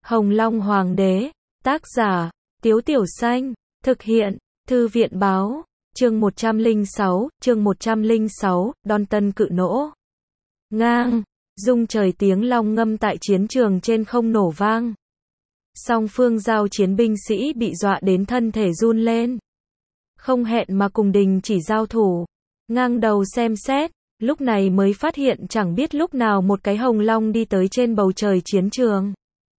Hồng Long Hoàng đế, tác giả, Tiếu Tiểu Xanh, thực hiện, Thư viện báo, chương 106, Đon Tân cự nỗ. Ngang, rung trời tiếng long ngâm tại chiến trường trên không nổ vang. Song phương giao chiến binh sĩ bị dọa đến thân thể run lên. Không hẹn mà cùng đình chỉ giao thủ. Ngang đầu xem xét, lúc này mới phát hiện chẳng biết lúc nào một cái hồng long đi tới trên bầu trời chiến trường.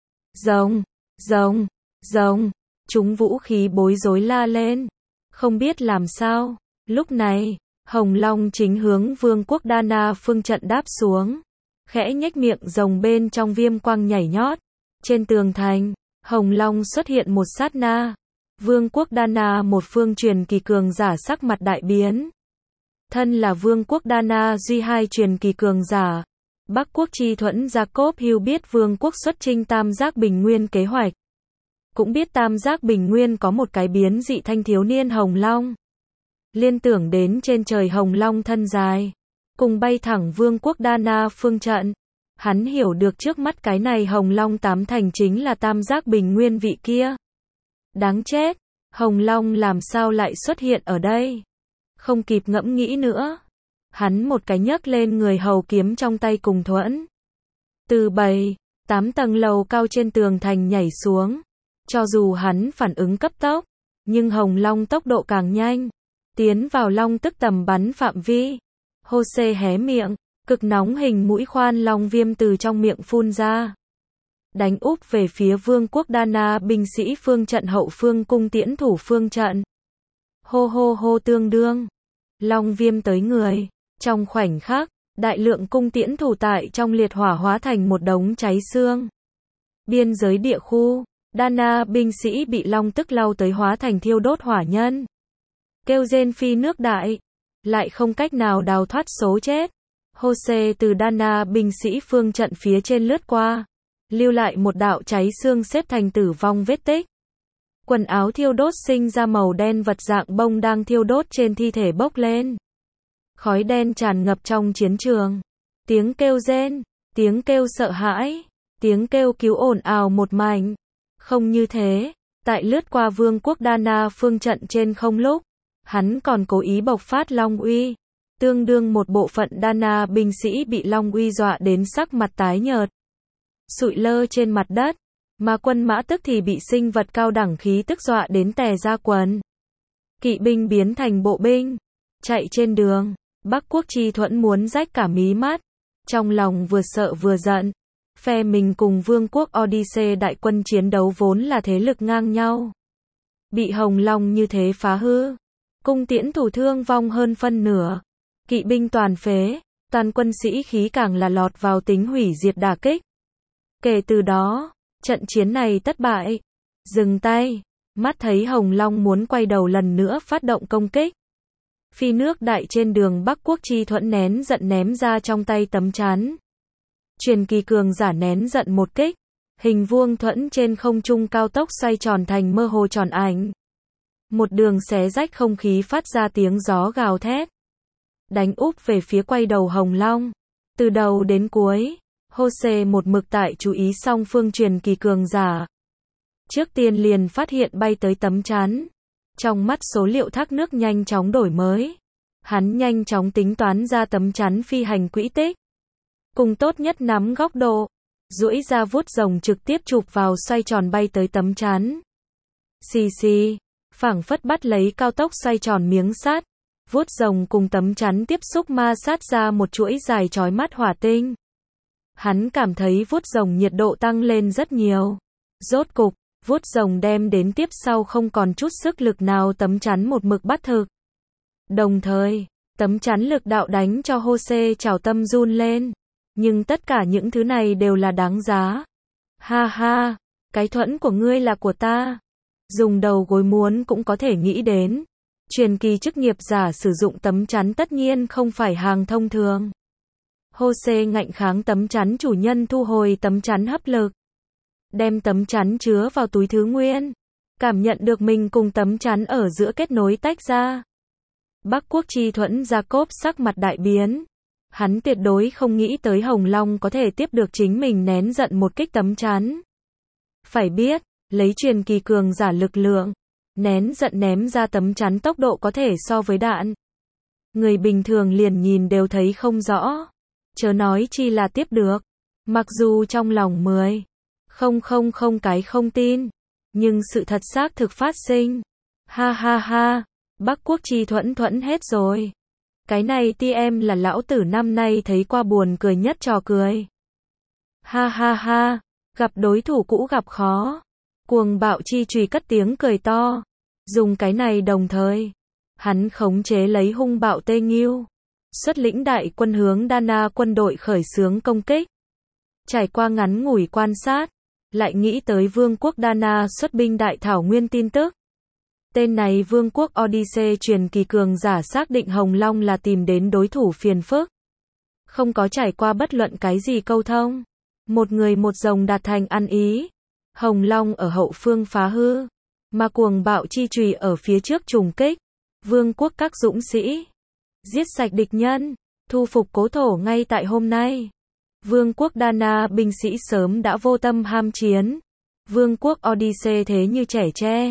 Rồng, rồng, rồng, chúng vũ khí bối rối la lên. Không biết làm sao, lúc này, hồng long chính hướng vương quốc Đa Na phương trận đáp xuống. Khẽ nhếch miệng rồng bên trong viêm quang nhảy nhót. Trên tường thành, hồng long xuất hiện một sát na. Vương quốc Đa Na một phương truyền kỳ cường giả sắc mặt đại biến. Thân là vương quốc Đa Na duy hai truyền kỳ cường giả. Bắc quốc chi thuẫn Jacob Hill biết vương quốc xuất chinh tam giác bình nguyên kế hoạch. Cũng biết tam giác bình nguyên có một cái biến dị thanh thiếu niên hồng long. Liên tưởng đến trên trời hồng long thân dài. Cùng bay thẳng vương quốc Đa Na phương trận. Hắn hiểu được trước mắt cái này hồng long tám thành chính là tam giác bình nguyên vị kia. Đáng chết, hồng long làm sao lại xuất hiện ở đây? Không kịp ngẫm nghĩ nữa. Hắn một cái nhấc lên người hầu kiếm trong tay cùng thuẫn. Từ 7-8 tầng lầu cao trên tường thành nhảy xuống. Cho dù hắn phản ứng cấp tốc, nhưng hồng long tốc độ càng nhanh. Tiến vào long tức tầm bắn phạm vi. Hô-xê hé miệng, cực nóng hình mũi khoan long viêm từ trong miệng phun ra. Đánh úp về phía vương quốc Đa Na binh sĩ phương trận hậu phương cung tiễn thủ phương trận. Hô hô hô tương đương. Long viêm tới người. Trong khoảnh khắc, đại lượng cung tiễn thủ tại trong liệt hỏa hóa thành một đống cháy xương. Biên giới địa khu, Đa Na binh sĩ bị long tức lao tới hóa thành thiêu đốt hỏa nhân. Kêu rên phi nước đại. Lại không cách nào đào thoát số chết. Hô-xê từ Đa Na binh sĩ phương trận phía trên lướt qua. Lưu lại một đạo cháy xương xếp thành tử vong vết tích. Quần áo thiêu đốt sinh ra màu đen vật dạng bông đang thiêu đốt trên thi thể bốc lên. Khói đen tràn ngập trong chiến trường. Tiếng kêu rên, tiếng kêu sợ hãi, tiếng kêu cứu ồn ào một mảnh. Không như thế, tại lướt qua vương quốc Đa Na phương trận trên không lúc, hắn còn cố ý bộc phát long uy. Tương đương một bộ phận Đa Na binh sĩ bị long uy dọa đến sắc mặt tái nhợt. Sụi lơ trên mặt đất. Mà quân mã tức thì bị sinh vật cao đẳng khí tức dọa đến tè ra quần. Kỵ binh biến thành bộ binh. Chạy trên đường. Bắc quốc chi thuẫn muốn rách cả mí mắt. Trong lòng vừa sợ vừa giận. Phe mình cùng vương quốc Odyssey đại quân chiến đấu vốn là thế lực ngang nhau. Bị hồng long như thế phá hư. Cung tiễn thủ thương vong hơn phân nửa. Kỵ binh toàn phế. Toàn quân sĩ khí càng là lọt vào tính hủy diệt đả kích. Kể từ đó, trận chiến này thất bại. Dừng tay. Mắt thấy hồng long muốn quay đầu lần nữa phát động công kích. Phi nước đại trên đường Bắc quốc chi thuẫn nén giận ném ra trong tay tấm chắn. Truyền kỳ cường giả nén giận một kích. Hình vuông thuẫn trên không trung cao tốc xoay tròn thành mơ hồ tròn ảnh. Một đường xé rách không khí phát ra tiếng gió gào thét. Đánh úp về phía quay đầu hồng long. Từ đầu đến cuối, Hô-xê một mực tại chú ý song phương truyền kỳ cường giả. Trước tiên liền phát hiện bay tới tấm chắn. Trong mắt số liệu thác nước nhanh chóng đổi mới. Hắn nhanh chóng tính toán ra tấm chắn phi hành quỹ tích. Cùng tốt nhất nắm góc độ. Duỗi ra vuốt rồng trực tiếp chụp vào xoay tròn bay tới tấm chắn. Xì xì. Phảng phất bắt lấy cao tốc xoay tròn miếng sắt. Vuốt rồng cùng tấm chắn tiếp xúc ma sát ra một chuỗi dài chói mắt hỏa tinh. Hắn cảm thấy vuốt rồng nhiệt độ tăng lên rất nhiều. Rốt cục, vuốt rồng đem đến tiếp sau không còn chút sức lực nào tấm chắn một mực bắt thực. Đồng thời, tấm chắn lực đạo đánh cho Hô-xê trào tâm run lên. Nhưng tất cả những thứ này đều là đáng giá. Ha ha, cái thuẫn của ngươi là của ta. Dùng đầu gối muốn cũng có thể nghĩ đến. Truyền kỳ chức nghiệp giả sử dụng tấm chắn tất nhiên không phải hàng thông thường. Hô-xê ngạnh kháng tấm chắn chủ nhân thu hồi tấm chắn hấp lực. Đem tấm chắn chứa vào túi thứ nguyên. Cảm nhận được mình cùng tấm chắn ở giữa kết nối tách ra. Bắc quốc chi thuẫn Jacob sắc mặt đại biến. Hắn tuyệt đối không nghĩ tới hồng long có thể tiếp được chính mình nén giận một kích tấm chắn. Phải biết, lấy truyền kỳ cường giả lực lượng, nén giận ném ra tấm chắn tốc độ có thể so với đạn. Người bình thường liền nhìn đều thấy không rõ. Chớ nói chi là tiếp được. Mặc dù trong lòng 10,000 cái không tin. Nhưng sự thật xác thực phát sinh. Ha ha ha. Bắc Quốc Chi Thuẫn thuẫn hết rồi. Cái này TM là lão tử năm nay thấy qua buồn cười nhất trò cười. Ha ha ha. Gặp đối thủ cũ gặp khó. Cuồng bạo chi chùy cất tiếng cười to. Dùng cái này đồng thời. Hắn khống chế lấy hung bạo Tê Nghiêu. Xuất lĩnh đại quân hướng Dana quân đội khởi xướng công kích. Trải qua ngắn ngủi quan sát. Lại nghĩ tới Vương quốc Dana xuất binh đại thảo nguyên tin tức. Tên này Vương quốc Odyssey truyền kỳ cường giả xác định Hồng Long là tìm đến đối thủ phiền phức. Không có trải qua bất luận cái gì câu thông. Một người một rồng đạt thành ăn ý. Hồng Long ở hậu phương phá hư. Mà cuồng bạo chi chùy ở phía trước trùng kích. Vương quốc các dũng sĩ. Giết sạch địch nhân. Thu phục cố thổ ngay tại hôm nay. Vương quốc Dana binh sĩ sớm đã vô tâm ham chiến. Vương quốc Odyssey thế như trẻ tre.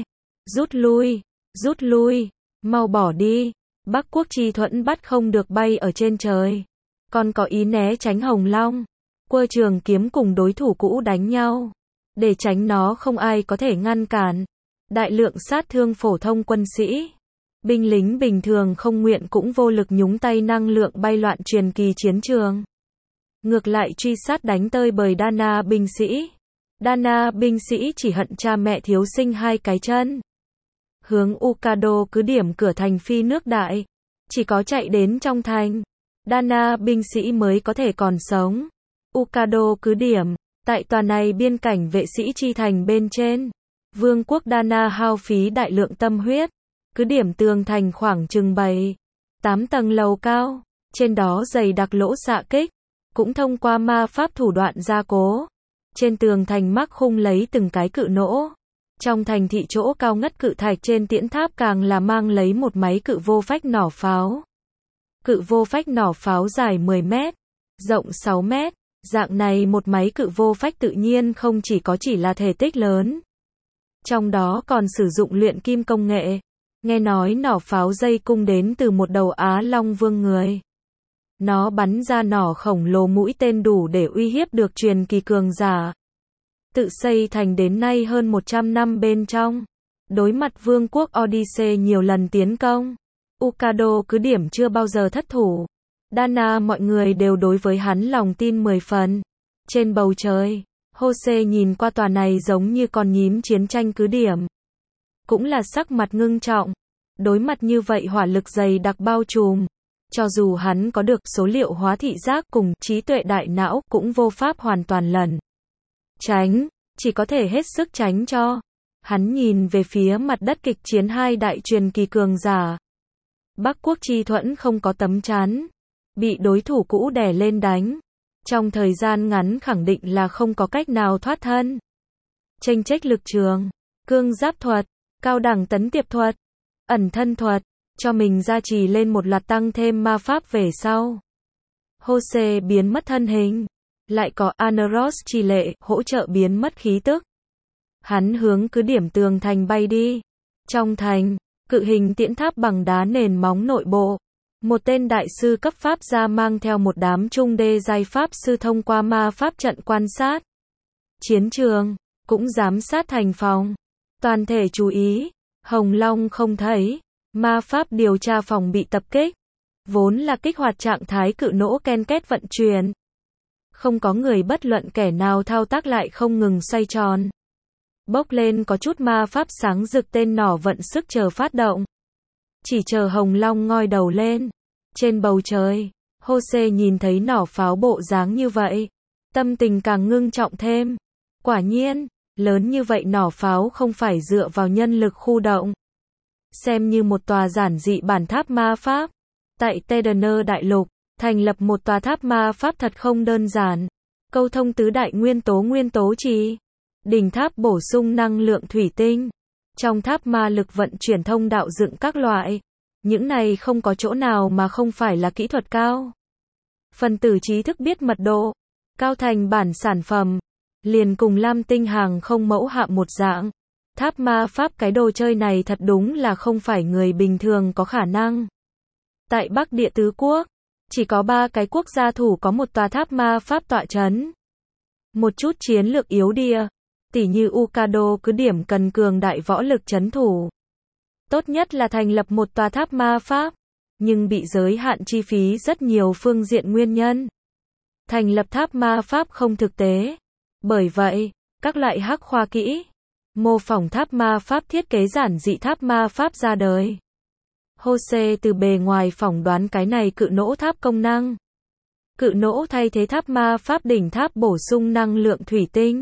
Rút lui, mau bỏ đi. Bắc Quốc Chi Thuẫn bắt không được bay ở trên trời. Còn có ý né tránh Hồng Long. Quơ trường kiếm cùng đối thủ cũ đánh nhau. Để tránh nó không ai có thể ngăn cản. Đại lượng sát thương phổ thông quân sĩ. Binh lính bình thường không nguyện cũng vô lực nhúng tay năng lượng bay loạn truyền kỳ chiến trường. Ngược lại truy sát đánh tơi bời Dana binh sĩ. Dana binh sĩ chỉ hận cha mẹ thiếu sinh hai cái chân. Hướng Ukado cứ điểm cửa thành phi nước đại. Chỉ có chạy đến trong thành. Dana binh sĩ mới có thể còn sống. Ukado cứ điểm. Tại tòa này biên cảnh vệ sĩ chi thành bên trên. Vương quốc Dana hao phí đại lượng tâm huyết. Cứ điểm tường thành khoảng chừng 7-8 tầng lầu cao. Trên đó dày đặc lỗ xạ kích. Cũng thông qua ma pháp thủ đoạn gia cố. Trên tường thành mắc khung lấy từng cái cự nỗ. Trong thành thị chỗ cao ngất cự thạch trên tiễn tháp càng là mang lấy một máy cự vô phách nỏ pháo. Cự vô phách nỏ pháo dài 10 mét, rộng 6 mét. Dạng này một máy cự vô phách tự nhiên không chỉ là thể tích lớn. Trong đó còn sử dụng luyện kim công nghệ. Nghe nói nỏ pháo dây cung đến từ một đầu Á Long Vương người. Nó bắn ra nỏ khổng lồ mũi tên đủ để uy hiếp được truyền kỳ cường giả. Tự xây thành đến nay hơn 100 năm bên trong. Đối mặt Vương quốc Odyssey nhiều lần tiến công. Ukado cứ điểm chưa bao giờ thất thủ. Dana mọi người đều đối với hắn lòng tin 10 phần. Trên bầu trời, Jose nhìn qua tòa này giống như con nhím chiến tranh cứ điểm. Cũng là sắc mặt ngưng trọng. Đối mặt như vậy hỏa lực dày đặc bao trùm. Cho dù hắn có được số liệu hóa thị giác cùng trí tuệ đại não cũng vô pháp hoàn toàn lẩn tránh, chỉ có thể hết sức tránh cho. Hắn nhìn về phía mặt đất kịch chiến hai đại truyền kỳ cường giả. Bắc Quốc Chi Thuẫn không có tấm chắn, bị đối thủ cũ đè lên đánh. Trong thời gian ngắn khẳng định là không có cách nào thoát thân. Chênh chếch lực trường, cương giáp thuật, cao đẳng tấn tiệp thuật, ẩn thân thuật, cho mình gia trì lên một loạt tăng thêm ma pháp về sau. Jose biến mất thân hình. Lại có Aneros trì lệ hỗ trợ biến mất khí tức. Hắn hướng cứ điểm tường thành bay đi. Trong thành, cự hình tiễn tháp bằng đá nền móng nội bộ. Một tên đại sư cấp pháp gia mang theo một đám trung đê giai pháp sư thông qua ma pháp trận quan sát chiến trường, cũng giám sát thành phòng. Toàn thể chú ý, Hồng Long không thấy. Ma pháp điều tra phòng bị tập kích. Vốn là kích hoạt trạng thái cự nỗ ken két vận chuyển. Không có người bất luận kẻ nào thao tác lại không ngừng xoay tròn. Bốc lên có chút ma pháp sáng rực tên nỏ vận sức chờ phát động. Chỉ chờ Hồng Long ngoi đầu lên. Trên bầu trời, Jose nhìn thấy nỏ pháo bộ dáng như vậy. Tâm tình càng ngưng trọng thêm. Quả nhiên, lớn như vậy nỏ pháo không phải dựa vào nhân lực khu động. Xem như một tòa giản dị bản tháp ma pháp. Tại Tedener Đại Lục, thành lập một tòa tháp ma pháp thật không đơn giản. Câu thông tứ đại nguyên tố trì. Đỉnh tháp bổ sung năng lượng thủy tinh. Trong tháp ma lực vận chuyển thông đạo dựng các loại. Những này không có chỗ nào mà không phải là kỹ thuật cao. Phần tử trí thức biết mật độ. Cao thành bản sản phẩm. liền cùng Lam Tinh hàng không mẫu hạm một dạng. Tháp ma pháp cái đồ chơi này thật đúng là không phải người bình thường có khả năng. Tại Bắc Địa Tứ Quốc, chỉ có 3 cái quốc gia thủ có một tòa tháp ma pháp tọa chấn. Một chút chiến lược yếu địa, tỉ như Ukado cứ điểm cần cường đại võ lực trấn thủ. Tốt nhất là thành lập một tòa tháp ma pháp, nhưng bị giới hạn chi phí rất nhiều phương diện nguyên nhân. Thành lập tháp ma pháp không thực tế. Bởi vậy, các loại hắc khoa kỹ, mô phỏng tháp ma pháp thiết kế giản dị tháp ma pháp ra đời. Jose từ bề ngoài phỏng đoán cái này cự nỗ tháp công năng. Cự nỗ thay thế tháp ma pháp đỉnh tháp bổ sung năng lượng thủy tinh.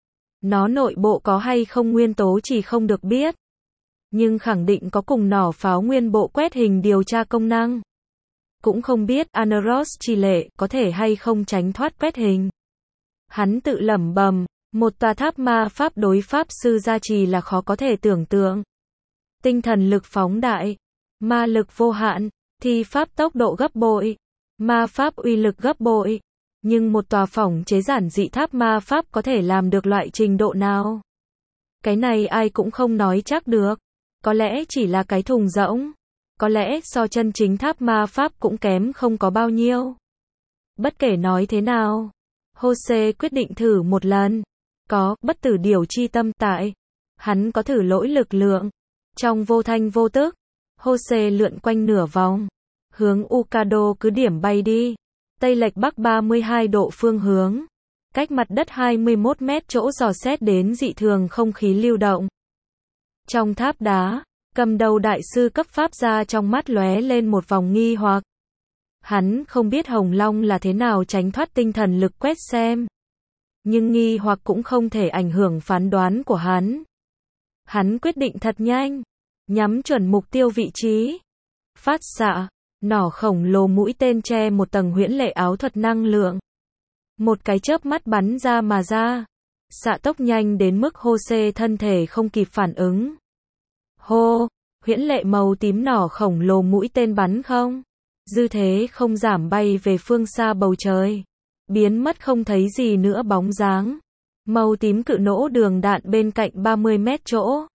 Nó nội bộ có hay không nguyên tố chỉ không được biết. Nhưng khẳng định có cùng nỏ pháo nguyên bộ quét hình điều tra công năng. Cũng không biết Aneros chi lệ có thể hay không tránh thoát quét hình. Hắn tự lẩm bẩm, một tòa tháp ma pháp đối pháp sư gia trì là khó có thể tưởng tượng. Tinh thần lực phóng đại, ma lực vô hạn, thi pháp tốc độ gấp bội, ma pháp uy lực gấp bội. Nhưng một tòa phỏng chế giản dị tháp ma pháp có thể làm được loại trình độ nào? Cái này ai cũng không nói chắc được. Có lẽ chỉ là cái thùng rỗng. Có lẽ so chân chính tháp ma pháp cũng kém không có bao nhiêu. Bất kể nói thế nào, Jose quyết định thử một lần. Có bất tử điều chi tâm tại. Hắn có thử lỗi lực lượng. Trong vô thanh vô tức, Jose lượn quanh nửa vòng, hướng Ukado cứ điểm bay đi. Tây lệch bắc 32 độ phương hướng. Cách mặt đất 21 mét chỗ dò xét đến dị thường không khí lưu động. Trong tháp đá, cầm đầu đại sư cấp pháp gia trong mắt lóe lên một vòng nghi hoặc. Hắn không biết Hồng Long là thế nào tránh thoát tinh thần lực quét xem. Nhưng nghi hoặc cũng không thể ảnh hưởng phán đoán của hắn. Hắn quyết định thật nhanh, nhắm chuẩn mục tiêu vị trí. Phát xạ, nỏ khổng lồ mũi tên che một tầng huyễn lệ áo thuật năng lượng. Một cái chớp mắt bắn ra mà ra. Xạ tốc nhanh đến mức Jose thân thể không kịp phản ứng. Hô, huyễn lệ màu tím nỏ khổng lồ mũi tên bắn không. Dư thế không giảm bay về phương xa bầu trời. Biến mất không thấy gì nữa bóng dáng. Màu tím cự nỗ đường đạn bên cạnh 30 mét chỗ.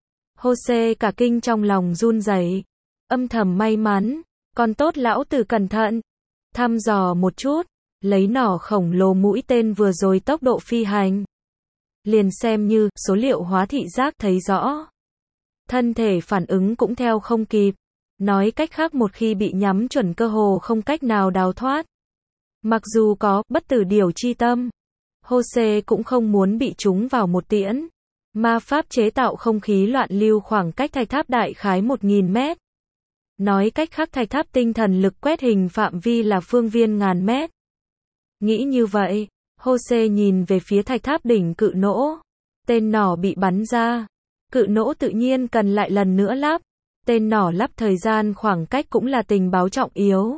Jose cả kinh trong lòng run rẩy, âm thầm may mắn, còn tốt lão tử cẩn thận. Thăm dò một chút, lấy nỏ khổng lồ mũi tên vừa rồi tốc độ phi hành. Liền xem như số liệu hóa thị giác thấy rõ. Thân thể phản ứng cũng theo không kịp. Nói cách khác một khi bị nhắm chuẩn cơ hồ không cách nào đào thoát. Mặc dù có bất tử điều chi tâm, Jose cũng không muốn bị trúng vào một tiễn. Ma pháp chế tạo không khí loạn lưu khoảng cách thạch tháp đại khái 1000 mét. Nói cách khác thạch tháp tinh thần lực quét hình phạm vi là phương viên ngàn mét. Nghĩ như vậy, Jose nhìn về phía thạch tháp đỉnh cự nỗ. Tên nỏ bị bắn ra. Cự nỗ tự nhiên cần lại lần nữa lắp. Tên nỏ lắp thời gian khoảng cách cũng là tình báo trọng yếu.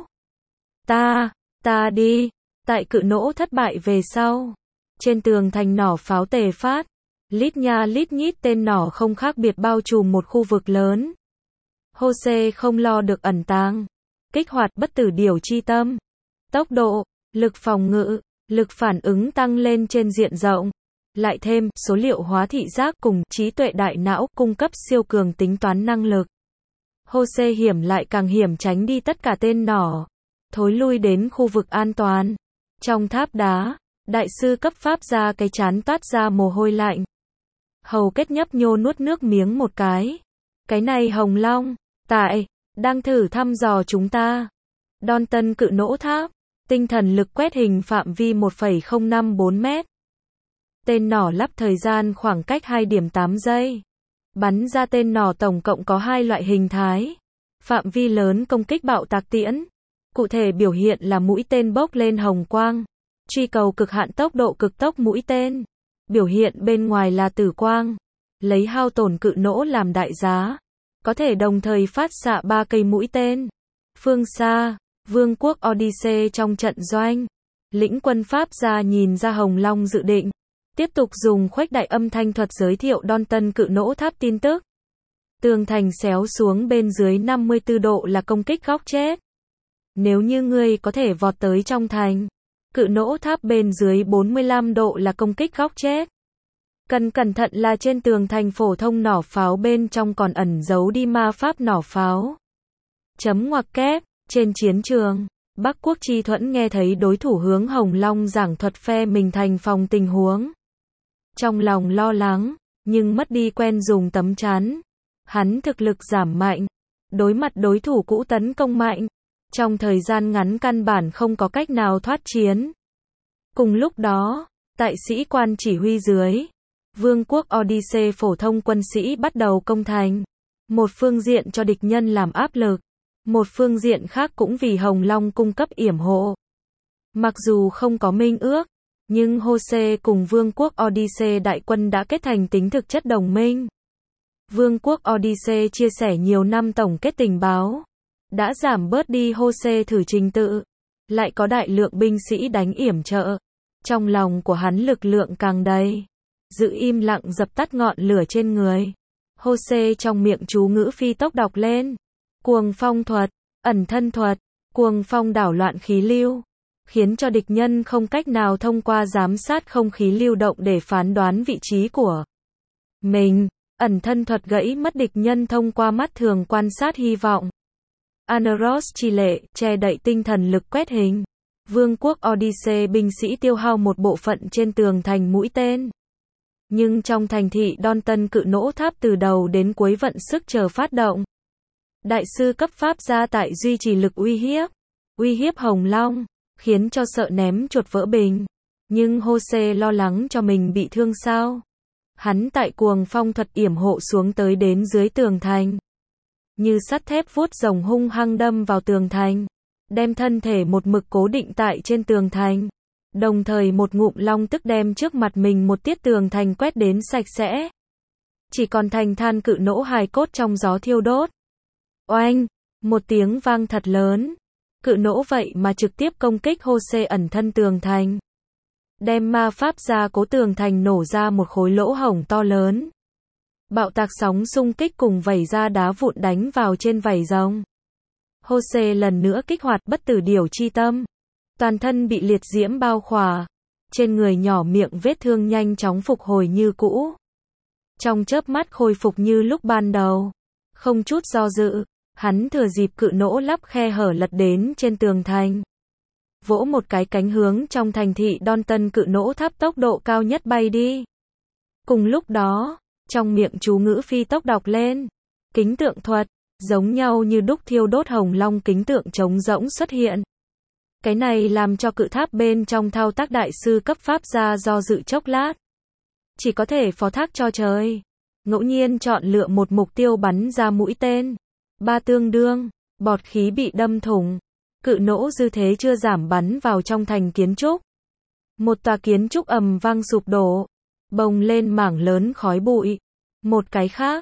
Ta đi. Tại cự nỗ thất bại về sau. Trên tường thành nỏ pháo tề phát. Lít nha lít nhít tên nỏ không khác biệt bao trùm một khu vực lớn. Jose không lo được ẩn tàng. Kích hoạt bất tử điều chi tâm. Tốc độ, lực phòng ngự, lực phản ứng tăng lên trên diện rộng. Lại thêm, số liệu hóa thị giác cùng trí tuệ đại não cung cấp siêu cường tính toán năng lực. Jose hiểm lại càng hiểm tránh đi tất cả tên nỏ. Thối lui đến khu vực an toàn. Trong tháp đá, đại sư cấp pháp ra cái chán toát ra mồ hôi lạnh. Hầu kết nhấp nhô nuốt nước miếng một cái. Cái này Hồng Long, đang thử thăm dò chúng ta. Đon tân cự nỗ tháp, tinh thần lực quét hình phạm vi 1,054 mét. Tên nỏ lắp thời gian khoảng cách 2,8 giây. Bắn ra tên nỏ tổng cộng có 2 loại hình thái. Phạm vi lớn công kích bạo tạc tiễn. Cụ thể biểu hiện là mũi tên bốc lên hồng quang. Truy cầu cực hạn tốc độ cực tốc mũi tên. Biểu hiện bên ngoài là tử quang. Lấy hao tổn cự nỗ làm đại giá. Có thể đồng thời phát xạ 3 cây mũi tên. Phương xa, vương quốc Odyssey trong trận doanh. Lĩnh quân Pháp ra nhìn ra Hồng Long dự định. Tiếp tục dùng khuếch đại âm thanh thuật giới thiệu đon tân cự nỗ tháp tin tức. Tường thành xéo xuống bên dưới 54 độ là công kích góc chết. Nếu như ngươi có thể vọt tới trong thành, Cự nỗ tháp bên dưới 45 độ là công kích góc chết. Cần cẩn thận là trên tường thành phổ thông nỏ pháo bên trong còn ẩn giấu đi ma pháp nỏ pháo. Chấm ngoặc kép, trên chiến trường, Bắc Quốc Chi Thuẫn nghe thấy đối thủ hướng Hồng Long giảng thuật phe mình thành phòng tình huống. Trong lòng lo lắng, nhưng mất đi quen dùng tấm chắn. Hắn thực lực giảm mạnh. Đối mặt đối thủ cũ tấn công mạnh. Trong thời gian ngắn căn bản không có cách nào thoát chiến. Cùng lúc đó, tại sĩ quan chỉ huy dưới, Vương quốc Odyssey phổ thông quân sĩ bắt đầu công thành. Một phương diện cho địch nhân làm áp lực. Một phương diện khác cũng vì Hồng Long cung cấp yểm hộ. Mặc dù không có minh ước, nhưng Hosea cùng Vương quốc Odyssey đại quân đã kết thành tính thực chất đồng minh. Vương quốc Odyssey chia sẻ nhiều năm tổng kết tình báo, đã giảm bớt đi Hosea thử trình tự, lại có đại lượng binh sĩ đánh yểm trợ. Trong lòng của hắn lực lượng càng đầy, giữ im lặng dập tắt ngọn lửa trên người. Hosea trong miệng chú ngữ phi tốc đọc lên. Cuồng phong thuật, ẩn thân thuật, cuồng phong đảo loạn khí lưu, khiến cho địch nhân không cách nào thông qua giám sát không khí lưu động để phán đoán vị trí của mình. Ẩn thân thuật gãy mất địch nhân thông qua mắt thường quan sát hy vọng. Aneros chi lệ, che đậy tinh thần lực quét hình. Vương quốc Odyssey binh sĩ tiêu hao một bộ phận trên tường thành mũi tên. Nhưng trong thành thị Donton cự nỗ tháp từ đầu đến cuối vận sức chờ phát động. Đại sư cấp pháp gia tại duy trì lực uy hiếp Hồng Long, khiến cho sợ ném chuột vỡ bình. Nhưng Hosea lo lắng cho mình bị thương sao. Hắn tại cuồng phong thuật yểm hộ xuống tới đến dưới tường thành. Như sắt thép vuốt rồng hung hăng đâm vào tường thành, đem thân thể một mực cố định tại trên tường thành. Đồng thời một ngụm long tức đem trước mặt mình một tiết tường thành quét đến sạch sẽ. Chỉ còn thành than cự nỗ hài cốt trong gió thiêu đốt. Oanh! Một tiếng vang thật lớn. Cự nỗ vậy mà trực tiếp công kích Hosea ẩn thân tường thành. Đem ma pháp ra cố tường thành nổ ra một khối lỗ hổng to lớn. Bạo tạc sóng xung kích cùng vảy ra đá vụn đánh vào trên vảy rồng. Hosea lần nữa kích hoạt bất tử điểu chi tâm. Toàn thân bị liệt diễm bao khỏa. Trên người nhỏ miệng vết thương nhanh chóng phục hồi như cũ. Trong chớp mắt khôi phục như lúc ban đầu. Không chút do dự, hắn thừa dịp cự nỗ lắp khe hở lật đến trên tường thành. Vỗ một cái cánh hướng trong thành thị Donton cự nỗ tháp tốc độ cao nhất bay đi. Cùng lúc đó, trong miệng chú ngữ phi tốc đọc lên. Kính tượng thuật, giống nhau như đúc thiêu đốt Hồng Long kính tượng trống rỗng xuất hiện. Cái này làm cho cự tháp bên trong thao tác đại sư cấp pháp gia do dự chốc lát. Chỉ có thể phó thác cho trời. Ngẫu nhiên chọn lựa một mục tiêu bắn ra mũi tên. Ba tương đương, bọt khí bị đâm thủng. Cự nỗ dư thế chưa giảm bắn vào trong thành kiến trúc. Một tòa kiến trúc ầm vang sụp đổ. Bồng lên mảng lớn khói bụi. Một cái khác,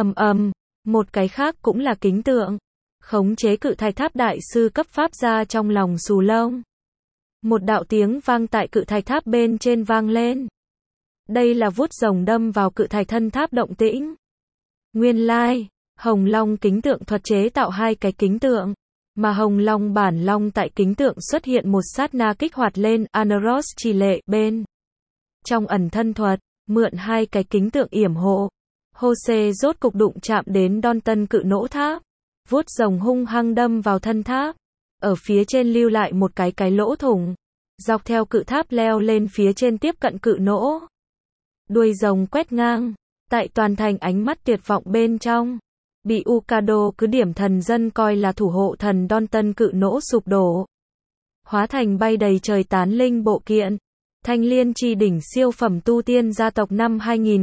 một cái khác cũng là kính tượng. Khống chế cự thạch tháp đại sư cấp pháp gia trong lòng xù lông. Một đạo tiếng vang tại cự thạch tháp bên trên vang lên. Đây là vuốt rồng đâm vào cự thạch thân tháp động tĩnh. Nguyên lai, Hồng Long kính tượng thuật chế tạo hai cái kính tượng. Mà Hồng Long bản long tại kính tượng xuất hiện một sát na kích hoạt lên Aneros chi lệ bên. Trong ẩn thân thuật, mượn hai cái kính tượng yểm hộ. Hosea rốt cục đụng chạm đến Donton cự nỗ tháp. Vuốt rồng hung hăng đâm vào thân tháp. Ở phía trên lưu lại một cái lỗ thủng. Dọc theo cự tháp leo lên phía trên tiếp cận cự nỗ. Đuôi rồng quét ngang. Tại toàn thành ánh mắt tuyệt vọng bên trong. Bị Ukado cứ điểm thần dân coi là thủ hộ thần Donton cự nỗ sụp đổ. Hóa thành bay đầy trời tán linh bộ kiện. Thanh liên chi đỉnh siêu phẩm tu tiên gia tộc năm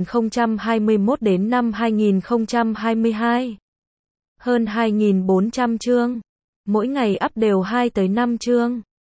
2021 đến năm 2022. Hơn 2.400 chương. Mỗi ngày up đều 2 tới 5 chương.